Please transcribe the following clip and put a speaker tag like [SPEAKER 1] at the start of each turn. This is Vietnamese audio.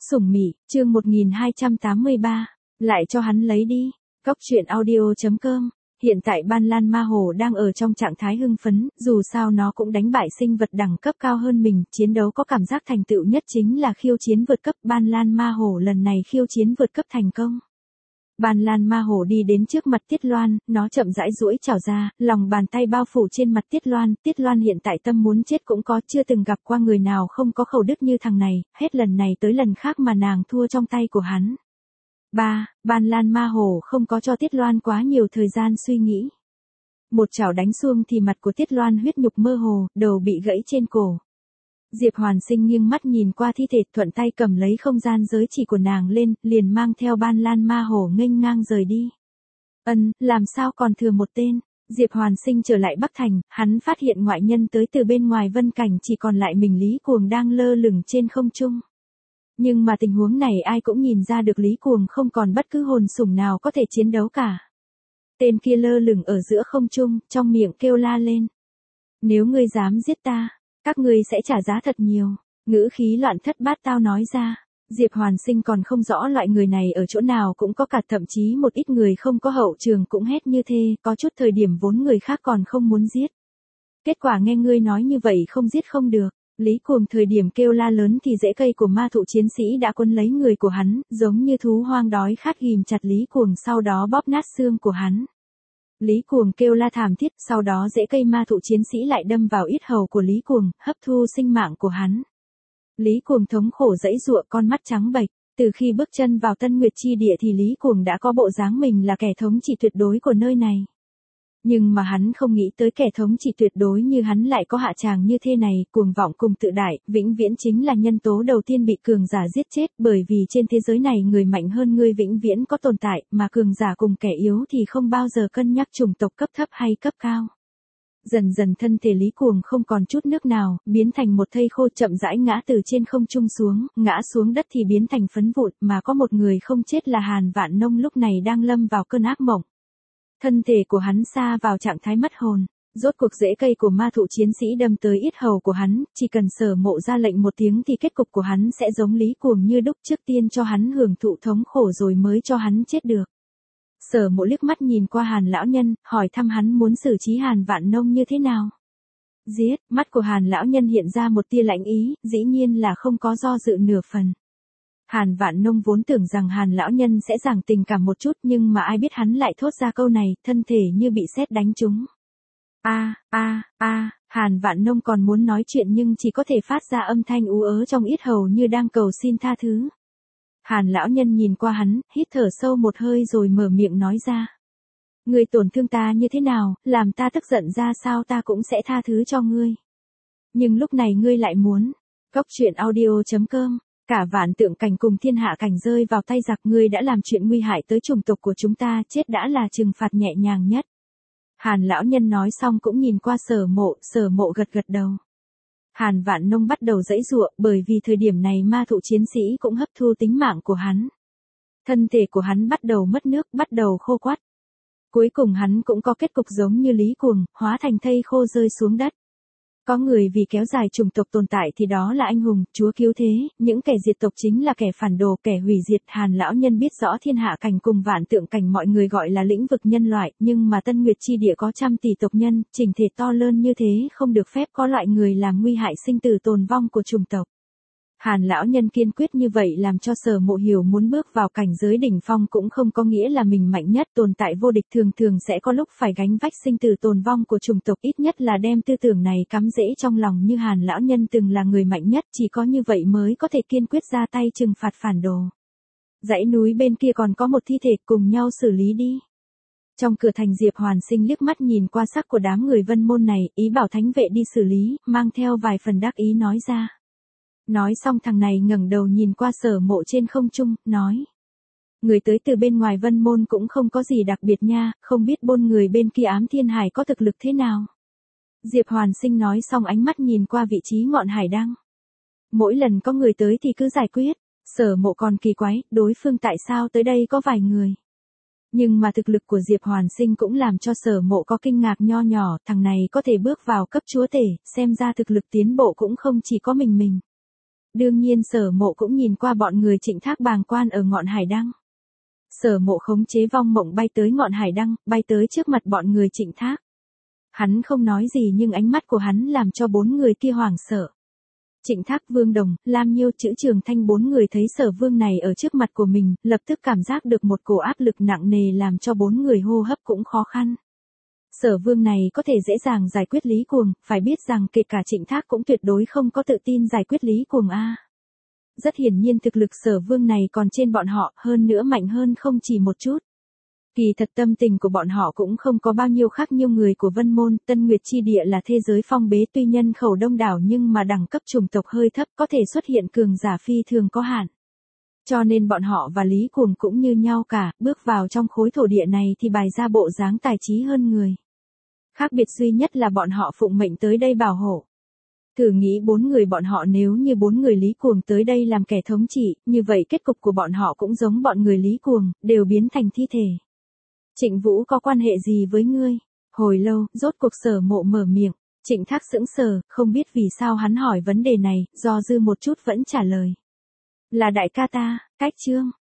[SPEAKER 1] Sủng Mị, chương 1283, lại cho hắn lấy đi. Cóc truyện audio.com. Hiện tại Ban Lan Ma Hồ đang ở trong trạng thái hưng phấn, dù sao nó cũng đánh bại sinh vật đẳng cấp cao hơn mình, chiến đấu có cảm giác thành tựu nhất chính là khiêu chiến vượt cấp. Ban Lan Ma Hồ lần này khiêu chiến vượt cấp thành công. Ban Lan Ma Hồ đi đến trước mặt Tiết Loan, nó chậm rãi duỗi chảo ra, lòng bàn tay bao phủ trên mặt Tiết Loan hiện tại tâm muốn chết cũng có, chưa từng gặp qua người nào không có khẩu đức như thằng này, hết lần này tới lần khác mà nàng thua trong tay của hắn. Ban Lan Ma Hồ không có cho Tiết Loan quá nhiều thời gian suy nghĩ. Một chảo đánh xuông thì mặt của Tiết Loan huyết nhục mơ hồ, đầu bị gãy trên cổ. Diệp Hoàn Sinh nghiêng mắt nhìn qua thi thể, thuận tay cầm lấy không gian giới chỉ của nàng lên, liền mang theo Ban Lan Ma Hồ nghênh ngang rời đi. Làm sao còn thừa một tên? Diệp Hoàn Sinh trở lại Bắc Thành, hắn phát hiện ngoại nhân tới từ bên ngoài Vân Cảnh, chỉ còn lại mình Lý Cuồng đang lơ lửng trên không trung. Nhưng mà tình huống này ai cũng nhìn ra được Lý Cuồng không còn bất cứ hồn sủng nào có thể chiến đấu cả. Tên kia lơ lửng ở giữa không trung, trong miệng kêu la lên. Nếu ngươi dám giết ta, các ngươi sẽ trả giá thật nhiều, ngữ khí loạn thất bát tao nói ra. Diệp Hoàn Sinh còn không rõ loại người này ở chỗ nào cũng có cả, thậm chí một ít người không có hậu trường cũng hét như thế, có chút thời điểm vốn người khác còn không muốn giết. Kết quả nghe ngươi nói như vậy không giết không được. Lý Cuồng thời điểm kêu la lớn thì rễ cây của ma thụ chiến sĩ đã quấn lấy người của hắn, giống như thú hoang đói khát ghìm chặt Lý Cuồng, sau đó bóp nát xương của hắn. Lý Cuồng kêu la thảm thiết, sau đó rễ cây ma thụ chiến sĩ lại đâm vào yết hầu của Lý Cuồng, hấp thu sinh mạng của hắn. Lý Cuồng thống khổ giãy giụa, con mắt trắng bệch. Từ khi bước chân vào Tân Nguyệt Chi Địa thì Lý Cuồng đã có bộ dáng mình là kẻ thống trị tuyệt đối của nơi này. Nhưng mà hắn không nghĩ tới kẻ thống trị tuyệt đối như hắn lại có hạ tràng như thế này, cuồng vọng cùng tự đại, vĩnh viễn chính là nhân tố đầu tiên bị cường giả giết chết, bởi vì trên thế giới này người mạnh hơn ngươi vĩnh viễn có tồn tại, mà cường giả cùng kẻ yếu thì không bao giờ cân nhắc chủng tộc cấp thấp hay cấp cao. Dần dần thân thể Lý Cuồng không còn chút nước nào, biến thành một thây khô, chậm rãi ngã từ trên không trung xuống, ngã xuống đất thì biến thành phấn vụn, mà có một người không chết là Hàn Vạn Nông lúc này đang lâm vào cơn ác mộng. Thân thể của hắn sa vào trạng thái mất hồn, rốt cuộc rễ cây của ma thụ chiến sĩ đâm tới yết hầu của hắn, chỉ cần Sở Mộ ra lệnh một tiếng thì kết cục của hắn sẽ giống Lý Cuồng như đúc, trước tiên cho hắn hưởng thụ thống khổ rồi mới cho hắn chết được. Sở Mộ liếc mắt nhìn qua Hàn lão nhân, hỏi thăm hắn muốn xử trí Hàn Vạn Nông như thế nào. Giết, mắt của Hàn lão nhân hiện ra một tia lạnh ý, dĩ nhiên là không có do dự nửa phần. Hàn Vạn Nông vốn tưởng rằng Hàn lão nhân sẽ giảng tình cảm một chút, nhưng mà ai biết hắn lại thốt ra câu này, thân thể như bị sét đánh trúng. Hàn Vạn Nông còn muốn nói chuyện nhưng chỉ có thể phát ra âm thanh ú ớ trong yết hầu như đang cầu xin tha thứ. Hàn lão nhân nhìn qua hắn, hít thở sâu một hơi rồi mở miệng nói ra. Ngươi tổn thương ta như thế nào, làm ta tức giận ra sao ta cũng sẽ tha thứ cho ngươi. Nhưng lúc này ngươi lại muốn. Cóc truyện audio.com. Cả Vạn Tượng Cảnh cùng Thiên Hạ Cảnh rơi vào tay giặc, ngươi đã làm chuyện nguy hại tới chủng tộc của chúng ta, chết đã là trừng phạt nhẹ nhàng nhất. Hàn lão nhân nói xong cũng nhìn qua Sở Mộ gật gật đầu. Hàn Vạn Nông bắt đầu giãy giụa, bởi vì thời điểm này ma thụ chiến sĩ cũng hấp thu tính mạng của hắn. Thân thể của hắn bắt đầu mất nước, bắt đầu khô quắt. Cuối cùng hắn cũng có kết cục giống như Lý Cuồng, hóa thành thây khô rơi xuống đất. Có người vì kéo dài chủng tộc tồn tại thì đó là anh hùng, chúa cứu thế, những kẻ diệt tộc chính là kẻ phản đồ, kẻ hủy diệt. Hàn lão nhân biết rõ Thiên Hạ Cảnh cùng Vạn Tượng Cảnh mọi người gọi là lĩnh vực nhân loại, nhưng mà Tân Nguyệt Chi Địa có trăm tỷ tộc nhân, chỉnh thể to lớn như thế không được phép có loại người làm nguy hại sinh tử tồn vong của chủng tộc. Hàn lão nhân kiên quyết như vậy làm cho Sở Mộ hiểu muốn bước vào cảnh giới đỉnh phong cũng không có nghĩa là mình mạnh nhất, tồn tại vô địch thường thường sẽ có lúc phải gánh vác sinh tử tồn vong của chủng tộc, ít nhất là đem tư tưởng này cắm rễ trong lòng, như Hàn lão nhân từng là người mạnh nhất, chỉ có như vậy mới có thể kiên quyết ra tay trừng phạt phản đồ. Dãy núi bên kia còn có một thi thể, cùng nhau xử lý đi. Trong cửa thành Diệp Hoàn Sinh liếc mắt nhìn qua sắc của đám người Vân môn này, ý bảo thánh vệ đi xử lý, mang theo vài phần đắc ý nói ra. Nói xong thằng này ngẩng đầu nhìn qua Sở Mộ trên không trung, nói. Người tới từ bên ngoài Vân môn cũng không có gì đặc biệt nha, không biết bôn người bên kia Ám Thiên Hải có thực lực thế nào. Diệp Hoàn Sinh nói xong ánh mắt nhìn qua vị trí ngọn hải đăng. Mỗi lần có người tới thì cứ giải quyết. Sở Mộ còn kỳ quái, đối phương tại sao tới đây có vài người. Nhưng mà thực lực của Diệp Hoàn Sinh cũng làm cho Sở Mộ có kinh ngạc nho nhỏ, thằng này có thể bước vào cấp chúa tể, xem ra thực lực tiến bộ cũng không chỉ có mình. Đương nhiên Sở Mộ cũng nhìn qua bọn người Trịnh Thác bàng quan ở ngọn hải đăng. Sở Mộ khống chế vong mộng bay tới ngọn hải đăng, bay tới trước mặt bọn người Trịnh Thác. Hắn không nói gì nhưng ánh mắt của hắn làm cho bốn người kia hoảng sợ. Trịnh Thác, Vương Đồng, Lam Nhiêu, Chữ Trường Thanh bốn người thấy Sở Vương này ở trước mặt của mình, lập tức cảm giác được một cổ áp lực nặng nề làm cho bốn người hô hấp cũng khó khăn. Sở Vương này có thể dễ dàng giải quyết Lý Cuồng, phải biết rằng kể cả Trịnh Thác cũng tuyệt đối không có tự tin giải quyết Lý Cuồng a. Rất hiển nhiên thực lực Sở Vương này còn trên bọn họ, hơn nữa mạnh hơn không chỉ một chút. Kỳ thật tâm tình của bọn họ cũng không có bao nhiêu khác nhiều người của Vân Môn, Tân Nguyệt Chi Địa là thế giới phong bế tuy nhân khẩu đông đảo nhưng mà đẳng cấp chủng tộc hơi thấp có thể xuất hiện cường giả phi thường có hạn. Cho nên bọn họ và Lý Cuồng cũng như nhau cả, bước vào trong khối thổ địa này thì bày ra bộ dáng tài trí hơn người. Khác biệt duy nhất là bọn họ phụng mệnh tới đây bảo hộ. Thử nghĩ bốn người bọn họ nếu như bốn người Lý Cuồng tới đây làm kẻ thống trị, như vậy kết cục của bọn họ cũng giống bọn người Lý Cuồng, đều biến thành thi thể. Trịnh Vũ có quan hệ gì với ngươi? Hồi lâu, rốt cuộc Sở Mộ mở miệng. Trịnh Thác sững sờ, không biết vì sao hắn hỏi vấn đề này, do dự một chút vẫn trả lời. Là đại ca ta, Cách Trương.